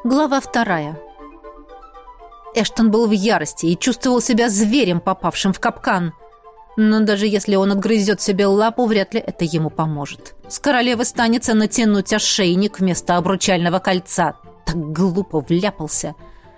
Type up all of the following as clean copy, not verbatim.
Глава 2. Эштон был в ярости и чувствовал себя зверем, попавшим в капкан. Но даже если он отгрызет себе лапу, вряд ли это ему поможет. С королевы станется натянуть ошейник вместо обручального кольца. Так глупо вляпался.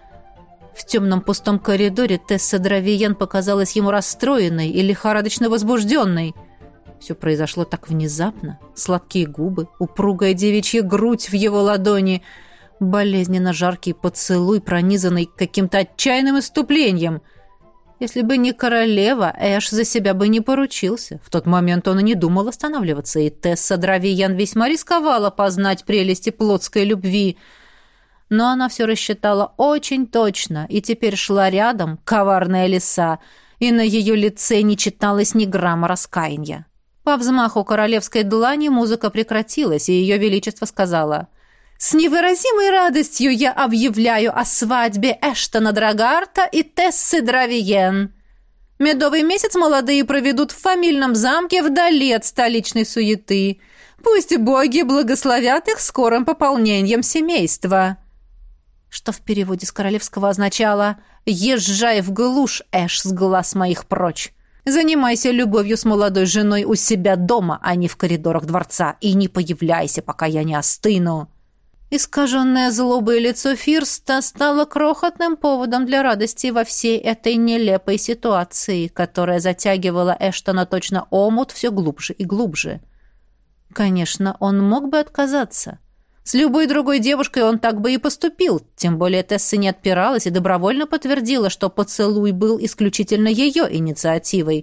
В темном пустом коридоре Тесса Дравиен показалась ему расстроенной и лихорадочно возбужденной. Все произошло так внезапно. Сладкие губы, упругая девичья грудь в его ладони — болезненно жаркий поцелуй, пронизанный каким-то отчаянным исступлением. Если бы не королева, Эш за себя бы не поручился. В тот момент он и не думал останавливаться, и Тесса Дравиен весьма рисковала познать прелести плотской любви. Но она все рассчитала очень точно, и теперь шла рядом, коварная лиса, и на ее лице не читалось ни грамма раскаяния. По взмаху королевской длани музыка прекратилась, и ее величество сказала: «С невыразимой радостью я объявляю о свадьбе Эштона Драгарта и Тессы Дравиен. Медовый месяц молодые проведут в фамильном замке вдали от столичной суеты. Пусть боги благословят их скорым пополнением семейства». Что в переводе с королевского означало «Езжай в глушь, Эш, с глаз моих прочь. Занимайся любовью с молодой женой у себя дома, а не в коридорах дворца, и не появляйся, пока я не остыну». Искаженное злобой лицо Фирста стало крохотным поводом для радости во всей этой нелепой ситуации, которая затягивала Эштона точно омут все глубже и глубже. Конечно, он мог бы отказаться. С любой другой девушкой он так бы и поступил, тем более Тесса не отпиралась и добровольно подтвердила, что поцелуй был исключительно ее инициативой.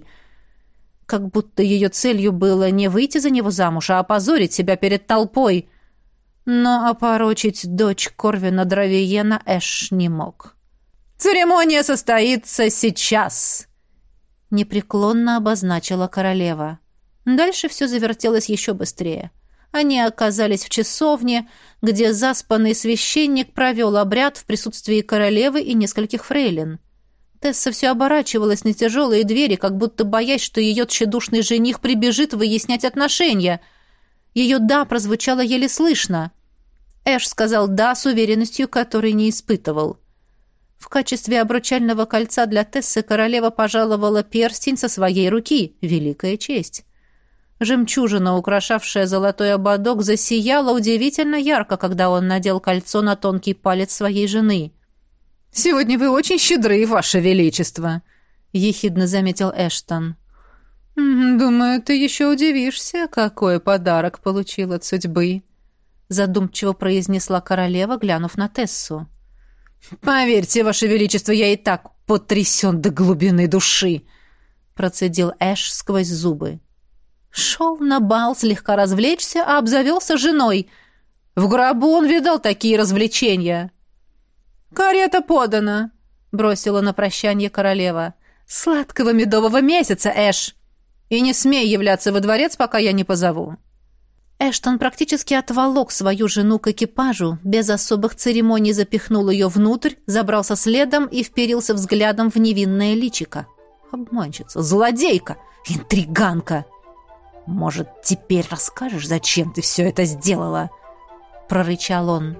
Как будто ее целью было не выйти за него замуж, а опозорить себя перед толпой. Но опорочить дочь Корвина Дравиена Эш не мог. «Церемония состоится сейчас!» — непреклонно обозначила королева. Дальше все завертелось еще быстрее. Они оказались в часовне, где заспанный священник провел обряд в присутствии королевы и нескольких фрейлин. Тесса все оборачивалась на тяжелые двери, как будто боясь, что ее тщедушный жених прибежит выяснять отношения. Ее «да» прозвучало еле слышно. Эш сказал «да» с уверенностью, которой не испытывал. В качестве обручального кольца для Тессы королева пожаловала перстень со своей руки. Великая честь. Жемчужина, украшавшая золотой ободок, засияла удивительно ярко, когда он надел кольцо на тонкий палец своей жены. «Сегодня вы очень щедры, ваше величество», — ехидно заметил Эштон. «Думаю, ты еще удивишься, какой подарок получил от судьбы», — задумчиво произнесла королева, глянув на Тессу. «Поверьте, ваше величество, я и так потрясен до глубины души», — процедил Эш сквозь зубы. Шел на бал слегка развлечься, а обзавелся женой. В гробу он видал такие развлечения. «Карета подана», — бросила на прощание королева. «Сладкого медового месяца, Эш! И не смей являться во дворец, пока я не позову». Эштон практически отволок свою жену к экипажу, без особых церемоний запихнул ее внутрь, забрался следом и вперился взглядом в невинное личико. Обманщица, злодейка, интриганка. «Может, теперь расскажешь, зачем ты все это сделала?» — прорычал он.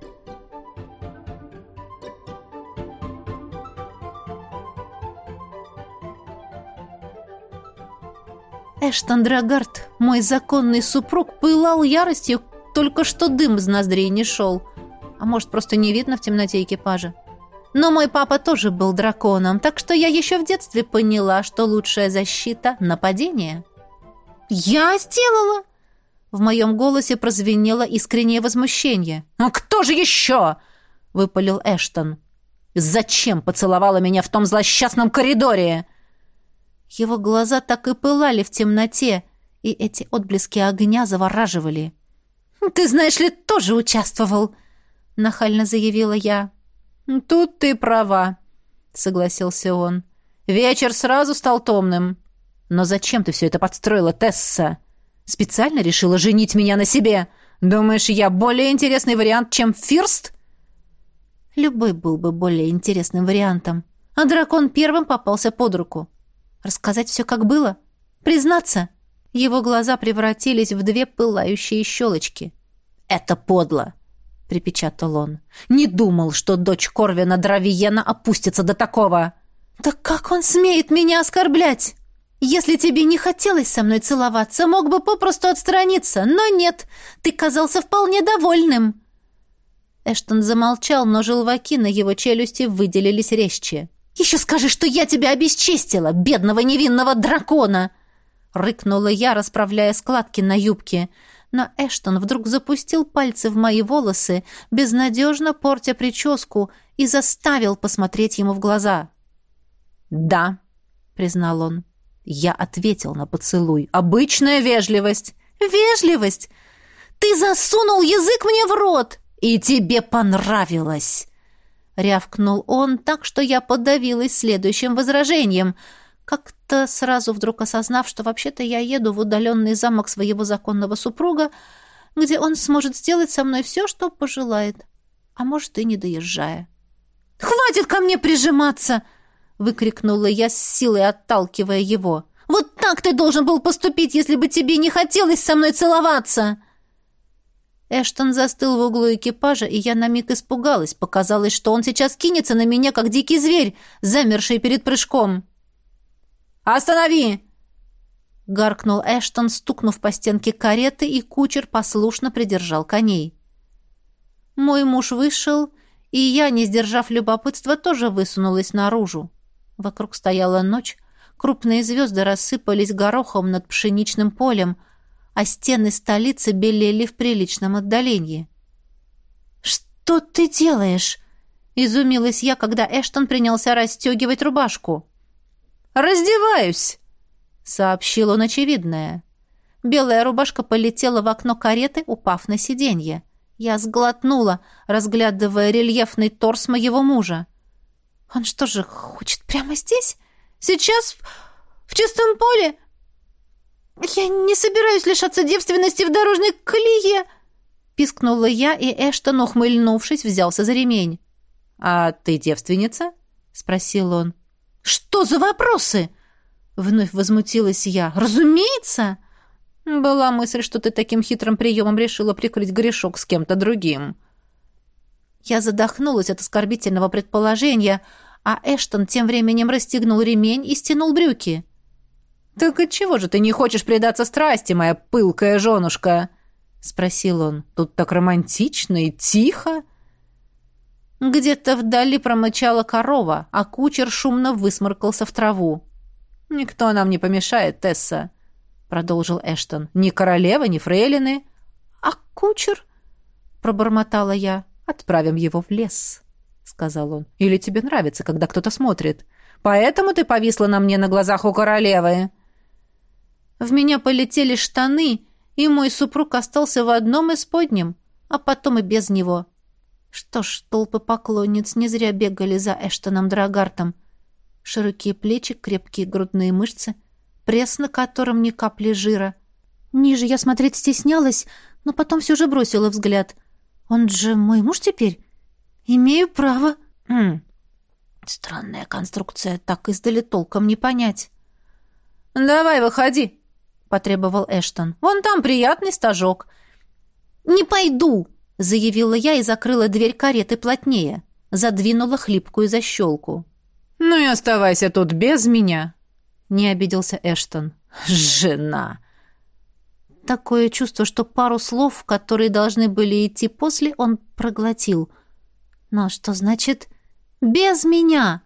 Эштон Драгарт, мой законный супруг, пылал яростью, только что дым из ноздрей не шел. А может, просто не видно в темноте экипажа. Но мой папа тоже был драконом, так что я еще в детстве поняла, что лучшая защита — нападение. «Я сделала?» В моем голосе прозвенело искреннее возмущение. «А кто же еще?» — выпалил Эштон. «Зачем поцеловала меня в том злосчастном коридоре?» Его глаза так и пылали в темноте, и эти отблески огня завораживали. «Ты, знаешь ли, тоже участвовал», — нахально заявила я. «Тут ты права», — согласился он. «Вечер сразу стал томным. Но зачем ты все это подстроила, Тесса? Специально решила женить меня на себе? Думаешь, я более интересный вариант, чем Фирст?» Любой был бы более интересным вариантом. А дракон первым попался под руку. Рассказать все, как было? Признаться? Его глаза превратились в две пылающие щелочки. «Это подло. — припечатал он. «Не думал, что дочь Корвина Дравиена опустится до такого!» «Да как он смеет меня оскорблять? Если тебе не хотелось со мной целоваться, мог бы попросту отстраниться, но нет, ты казался вполне довольным!» Эштон замолчал, но желваки на его челюсти выделились резче. «Еще скажи, что я тебя обесчестила, бедного невинного дракона!» Рыкнула я, расправляя складки на юбке. Но Эштон вдруг запустил пальцы в мои волосы, безнадежно портя прическу, и заставил посмотреть ему в глаза. «Да», — признал он, — «я ответил на поцелуй. Обычная вежливость». «Вежливость? Ты засунул язык мне в рот!» «И тебе понравилось!» — рявкнул он так, что я подавилась следующим возражением, как-то сразу вдруг осознав, что вообще-то я еду в удаленный замок своего законного супруга, где он сможет сделать со мной все, что пожелает, а может и не доезжая. «Хватит ко мне прижиматься!» — выкрикнула я с силой, отталкивая его. «Вот так ты должен был поступить, если бы тебе не хотелось со мной целоваться!» Эштон застыл в углу экипажа, и я на миг испугалась. Показалось, что он сейчас кинется на меня, как дикий зверь, замерший перед прыжком. «Останови!» — гаркнул Эштон, стукнув по стенке кареты, и кучер послушно придержал коней. Мой муж вышел, и я, не сдержав любопытства, тоже высунулась наружу. Вокруг стояла ночь, крупные звезды рассыпались горохом над пшеничным полем, а стены столицы белели в приличном отдалении. «Что ты делаешь?» — изумилась я, когда Эштон принялся расстегивать рубашку. «Раздеваюсь!» — сообщил он очевидное. Белая рубашка полетела в окно кареты, упав на сиденье. Я сглотнула, разглядывая рельефный торс моего мужа. «Он что же, хочет прямо здесь? Сейчас? В чистом поле? Я не собираюсь лишаться девственности в дорожной колее!» Пискнула я, и Эштон, ухмыльнувшись, взялся за ремень. «А ты девственница?» — спросил он. «Что за вопросы?» — вновь возмутилась я. «Разумеется!» «Была мысль, что ты таким хитрым приемом решила прикрыть грешок с кем-то другим». Я задохнулась от оскорбительного предположения, а Эштон тем временем расстегнул ремень и стянул брюки. «Так отчего же ты не хочешь предаться страсти, моя пылкая женушка?» — спросил он. «Тут так романтично и тихо». Где-то вдали промычала корова, а кучер шумно высморкался в траву. «Никто нам не помешает, Тесса», — продолжил Эштон. «Ни королева, ни фрейлины». «А кучер?» — пробормотала я. «Отправим его в лес», — сказал он. «Или тебе нравится, когда кто-то смотрит? Поэтому ты повисла на мне на глазах у королевы». В меня полетели штаны, и мой супруг остался в одном исподнем, а потом и без него. Что ж, толпы поклонниц не зря бегали за Эштоном Драгартом. Широкие плечи, крепкие грудные мышцы, пресс, на котором ни капли жира. Ниже я смотреть стеснялась, но потом все же бросила взгляд. Он же мой муж теперь? Имею право. Странная конструкция, так издали толком не понять. «Давай, выходи», — потребовал Эштон. «Вон там приятный стажок». «Не пойду», — заявила я и закрыла дверь кареты плотнее. Задвинула хлипкую защелку. «Ну и оставайся тут без меня», — не обиделся Эштон. «Жена». Такое чувство, что пару слов, которые должны были идти после, он проглотил. Но что значит «без меня»?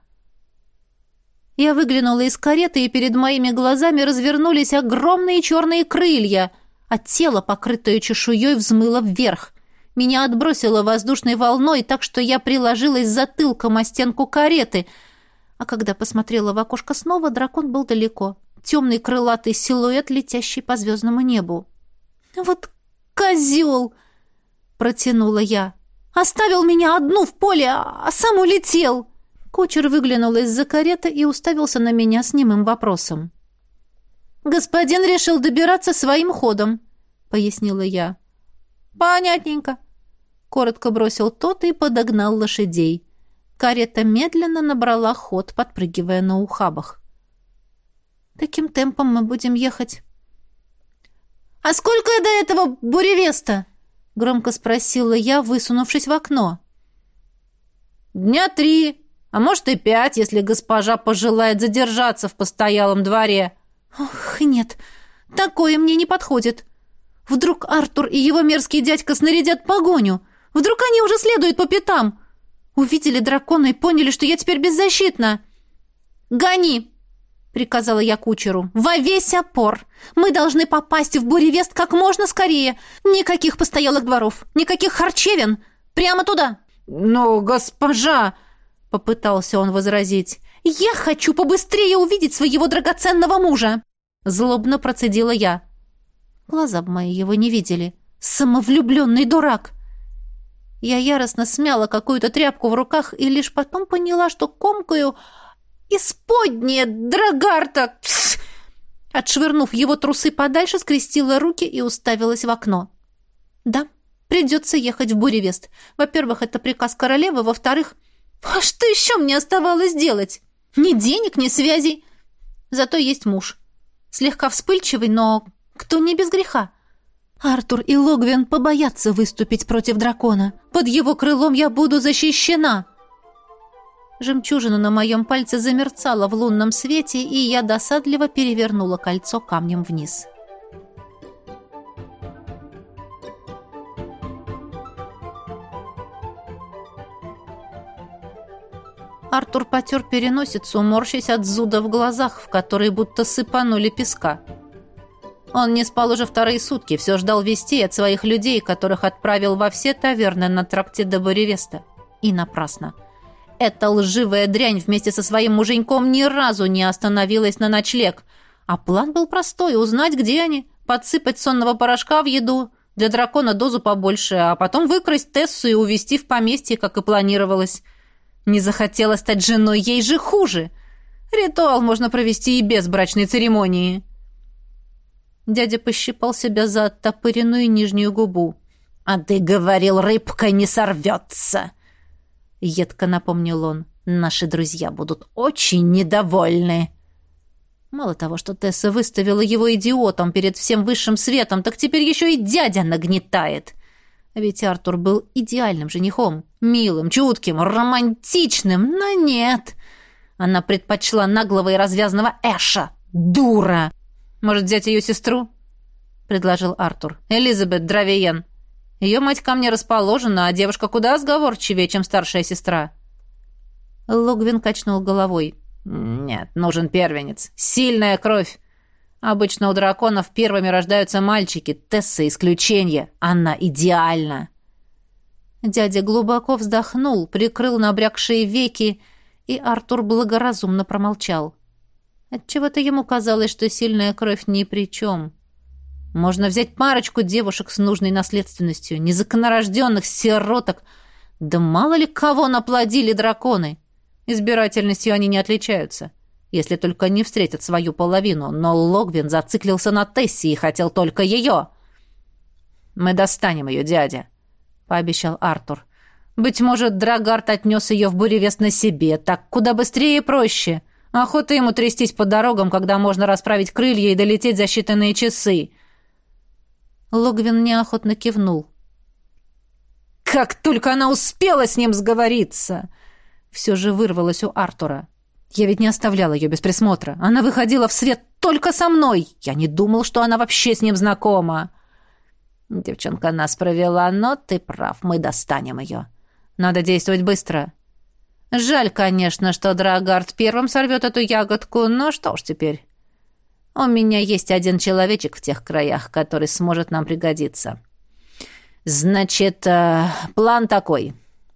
Я выглянула из кареты, и перед моими глазами развернулись огромные черные крылья, а тело, покрытое чешуей, взмыло вверх. Меня отбросило воздушной волной, так что я приложилась затылком о стенку кареты, а когда посмотрела в окошко снова, дракон был далеко. Темный крылатый силуэт, летящий по звездному небу. «Вот козел!» — протянула я. «Оставил меня одну в поле, а сам улетел!» Кучер выглянул из-за кареты и уставился на меня с немым вопросом. «Господин решил добираться своим ходом», — пояснила я. «Понятненько», — коротко бросил тот и подогнал лошадей. Карета медленно набрала ход, подпрыгивая на ухабах. «Таким темпом мы будем ехать». «А сколько до этого Буревеста?» — громко спросила я, высунувшись в окно. «Дня 3, а может и 5, если госпожа пожелает задержаться в постоялом дворе». «Ох, нет, такое мне не подходит. Вдруг Артур и его мерзкий дядька снарядят погоню? Вдруг они уже следуют по пятам? Увидели дракона и поняли, что я теперь беззащитна?» «Гони!» — приказала я кучеру. «Во весь опор! Мы должны попасть в Буревест как можно скорее! Никаких постоялых дворов, никаких харчевин! Прямо туда!» «Но, госпожа!» — попытался он возразить. «Я хочу побыстрее увидеть своего драгоценного мужа!» Злобно процедила я. Глаза бы мои его не видели. Самовлюбленный дурак! Я яростно смяла какую-то тряпку в руках и лишь потом поняла, что комкаю исподнее Драгарта. Пс! Отшвырнув его трусы подальше, скрестила руки и уставилась в окно. Да, придется ехать в Буревест. Во-первых, это приказ королевы, во-вторых, а что еще мне оставалось делать? Ни денег, ни связей. Зато есть муж. Слегка вспыльчивый, но кто не без греха. Артур и Логвин побоятся выступить против дракона. Под его крылом я буду защищена. Жемчужина на моем пальце замерцала в лунном свете, и я досадливо перевернула кольцо камнем вниз. Артур потер переносицу, морщась от зуда в глазах, в которые будто сыпанули песка. Он не спал уже вторые сутки, все ждал вестей от своих людей, которых отправил во все таверны на тракте до Буревеста. И напрасно. Эта лживая дрянь вместе со своим муженьком ни разу не остановилась на ночлег. А план был простой — узнать, где они, подсыпать сонного порошка в еду, для дракона дозу побольше, а потом выкрасть Тессу и увезти в поместье, как и планировалось. Не захотела стать женой, ей же хуже. Ритуал можно провести и без брачной церемонии. Дядя пощипал себя за оттопыренную нижнюю губу. «А ты говорил, рыбка не сорвется!» — едко напомнил он. «Наши друзья будут очень недовольны». Мало того, что Тесса выставила его идиотом перед всем высшим светом, так теперь еще и дядя нагнетает. А ведь Артур был идеальным женихом. Милым, чутким, романтичным. Но нет. Она предпочла наглого и развязного Эша. Дура! «Может, взять ее сестру?» — предложил Артур. «Элизабет Дравиен. Ее мать ко мне расположена, а девушка куда сговорчивее, чем старшая сестра». Логвин качнул головой. «Нет, нужен первенец. Сильная кровь. Обычно у драконов первыми рождаются мальчики. Тесса — исключение. Она идеальна». Дядя глубоко вздохнул, прикрыл набрякшие веки, и Артур благоразумно промолчал. Отчего-то ему казалось, что сильная кровь ни при чем. Можно взять парочку девушек с нужной наследственностью, незаконнорожденных сироток. Да мало ли кого наплодили драконы. Избирательностью они не отличаются, если только не встретят свою половину. Но Логвин зациклился на Тессе и хотел только ее. «Мы достанем ее, дядя», — пообещал Артур. «Быть может, Драгарт отнес ее в Буревест на себе. Так куда быстрее и проще. Охота ему трястись по дорогам, когда можно расправить крылья и долететь за считанные часы». Логвин неохотно кивнул. «Как только она успела с ним сговориться!» Все же вырвалось у Артура. «Я ведь не оставляла ее без присмотра. Она выходила в свет только со мной. Я не думал, что она вообще с ним знакома». «Девчонка нас провела, но ты прав, мы достанем ее. Надо действовать быстро. Жаль, конечно, что Драгарт первым сорвет эту ягодку, но что ж теперь. У меня есть один человечек в тех краях, который сможет нам пригодиться. Значит, план такой».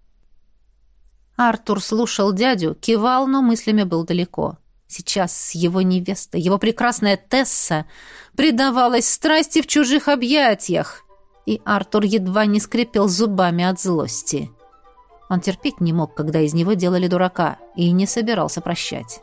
Артур слушал дядю, кивал, но мыслями был далеко. Сейчас его невеста, его прекрасная Тесса, предавалась страсти в чужих объятиях, и Артур едва не скрипел зубами от злости. Он терпеть не мог, когда из него делали дурака, и не собирался прощать.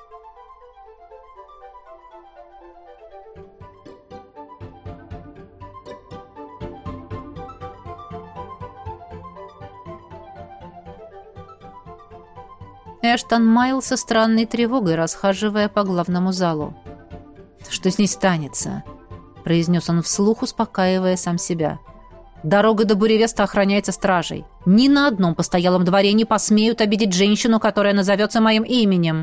Эштон маялся странной тревогой, расхаживая по главному залу. «Что с ней станется?» — произнес он вслух, успокаивая сам себя. Дорога до Буревеста охраняется стражей. Ни на одном постоялом дворе не посмеют обидеть женщину, которая назовется моим именем».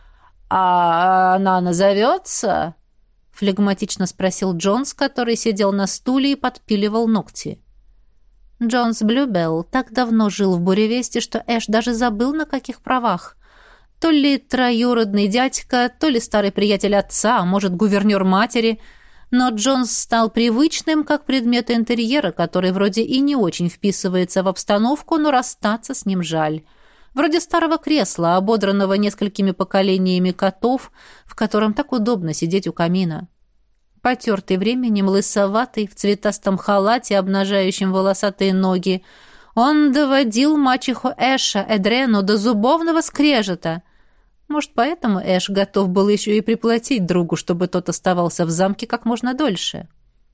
«А она назовется?» — флегматично спросил Джонс, который сидел на стуле и подпиливал ногти. Джонс Блюбелл так давно жил в Буревесте, что Эш даже забыл, на каких правах. То ли троюродный дядька, то ли старый приятель отца, а может, гувернер матери. Но Джонс стал привычным, как предмет интерьера, который вроде и не очень вписывается в обстановку, но расстаться с ним жаль. Вроде старого кресла, ободранного несколькими поколениями котов, в котором так удобно сидеть у камина. Потертый временем, лысоватый, в цветастом халате, обнажающем волосатые ноги, он доводил мачеху Эша, Эдрену, до зубовного скрежета. Может, поэтому Эш готов был еще и приплатить другу, чтобы тот оставался в замке как можно дольше?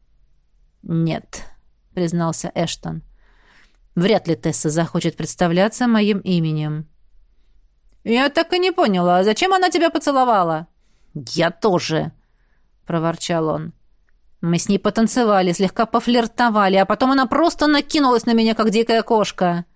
«Нет», — признался Эштон. «Вряд ли Тесса захочет представляться моим именем». «Я так и не поняла, зачем она тебя поцеловала?» «Я тоже», — проворчал он. «Мы с ней потанцевали, слегка пофлиртовали, а потом она просто накинулась на меня, как дикая кошка».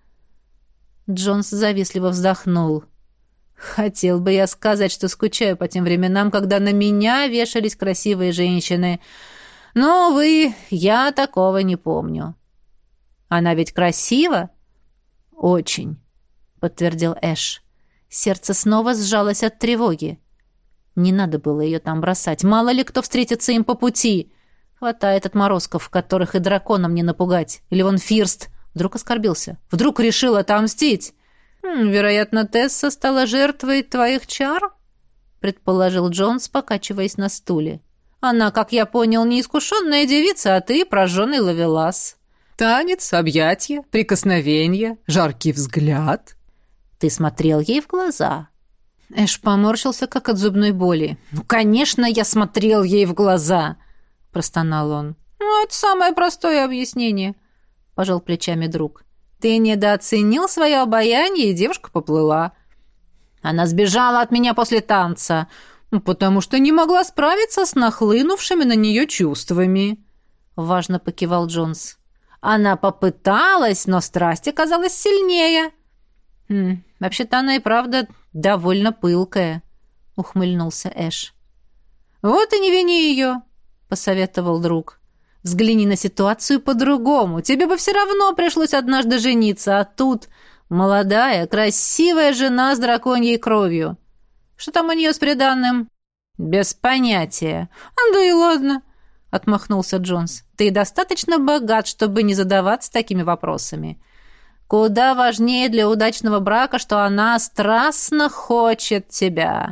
Джонс завистливо вздохнул. «Хотел бы я сказать, что скучаю по тем временам, когда на меня вешались красивые женщины. Но, увы, я такого не помню». «Она ведь красива?» «Очень», — подтвердил Эш. Сердце снова сжалось от тревоги. Не надо было ее там бросать. Мало ли кто встретится им по пути. Хватает отморозков, которых и драконом не напугать. Или вон Фирст. Вдруг оскорбился. Вдруг решил отомстить. «Вероятно, Тесса стала жертвой твоих чар?» — предположил Джонс, покачиваясь на стуле. «Она, как я понял, неискушенная девица, а ты прожженный ловелас». «Танец, объятья, прикосновение, жаркий взгляд». «Ты смотрел ей в глаза?» Эш поморщился, как от зубной боли. «Ну, конечно, я смотрел ей в глаза!» — простонал он. «Ну, это самое простое объяснение», — пожал плечами друг. «Ты недооценил свое обаяние, и девушка поплыла. Она сбежала от меня после танца, потому что не могла справиться с нахлынувшими на нее чувствами», — важно покивал Джонс. «Она попыталась, но страсть оказалась сильнее». «Вообще-то она и правда довольно пылкая», — ухмыльнулся Эш. «Вот и не вини ее», — посоветовал друг. «Взгляни на ситуацию по-другому. Тебе бы все равно пришлось однажды жениться, а тут молодая, красивая жена с драконьей кровью. Что там у нее с приданным?» «Без понятия». «Да и ладно», — отмахнулся Джонс. «Ты достаточно богат, чтобы не задаваться такими вопросами. Куда важнее для удачного брака, что она страстно хочет тебя».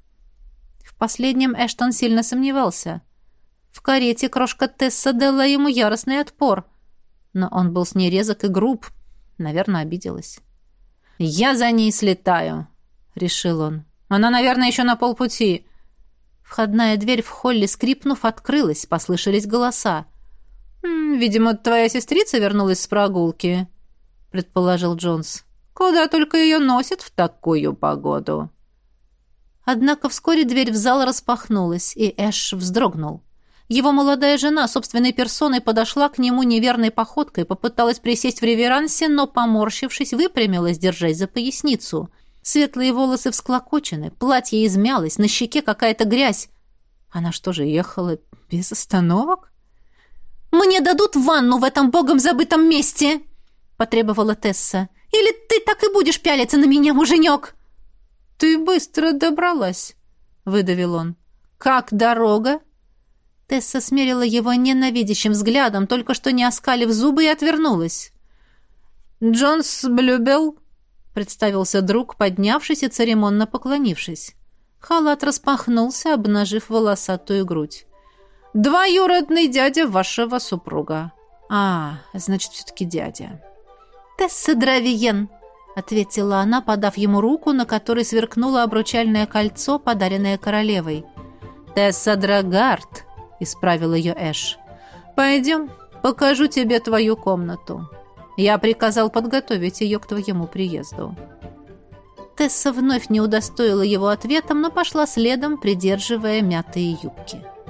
В последнем Эштон сильно сомневался. В карете крошка Тесса дала ему яростный отпор. Но он был с ней резок и груб. Наверное, обиделась. «Я за ней слетаю», — решил он. «Она, наверное, еще на полпути». Входная дверь в холле, скрипнув, открылась. Послышались голоса. «Видимо, твоя сестрица вернулась с прогулки», — предположил Джонс. «Куда только ее носит в такую погоду». Однако вскоре дверь в зал распахнулась, и Эш вздрогнул. Его молодая жена собственной персоной подошла к нему неверной походкой, попыталась присесть в реверансе, но, поморщившись, выпрямилась, держась за поясницу. Светлые волосы всклокочены, платье измялось, на щеке какая-то грязь. Она что же, ехала без остановок? «Мне дадут ванну в этом богом забытом месте!» — потребовала Тесса. «Или ты так и будешь пялиться на меня, муженек?» «Ты быстро добралась», — выдавил он. «Как дорога?» Тесса смерила его ненавидящим взглядом, только что не оскалив зубы, и отвернулась. «Джонс Блюбелл», — представился друг, поднявшись и церемонно поклонившись. Халат распахнулся, обнажив волосатую грудь. «Двоюродный дядя вашего супруга». Значит, все-таки дядя. «Тесса Дравиен», — ответила она, подав ему руку, на которой сверкнуло обручальное кольцо, подаренное королевой. «Тесса Драгард», — исправил ее Эш. «Пойдем, покажу тебе твою комнату. Я приказал подготовить ее к твоему приезду». Тесса вновь не удостоила его ответом, но пошла следом, придерживая мятые юбки.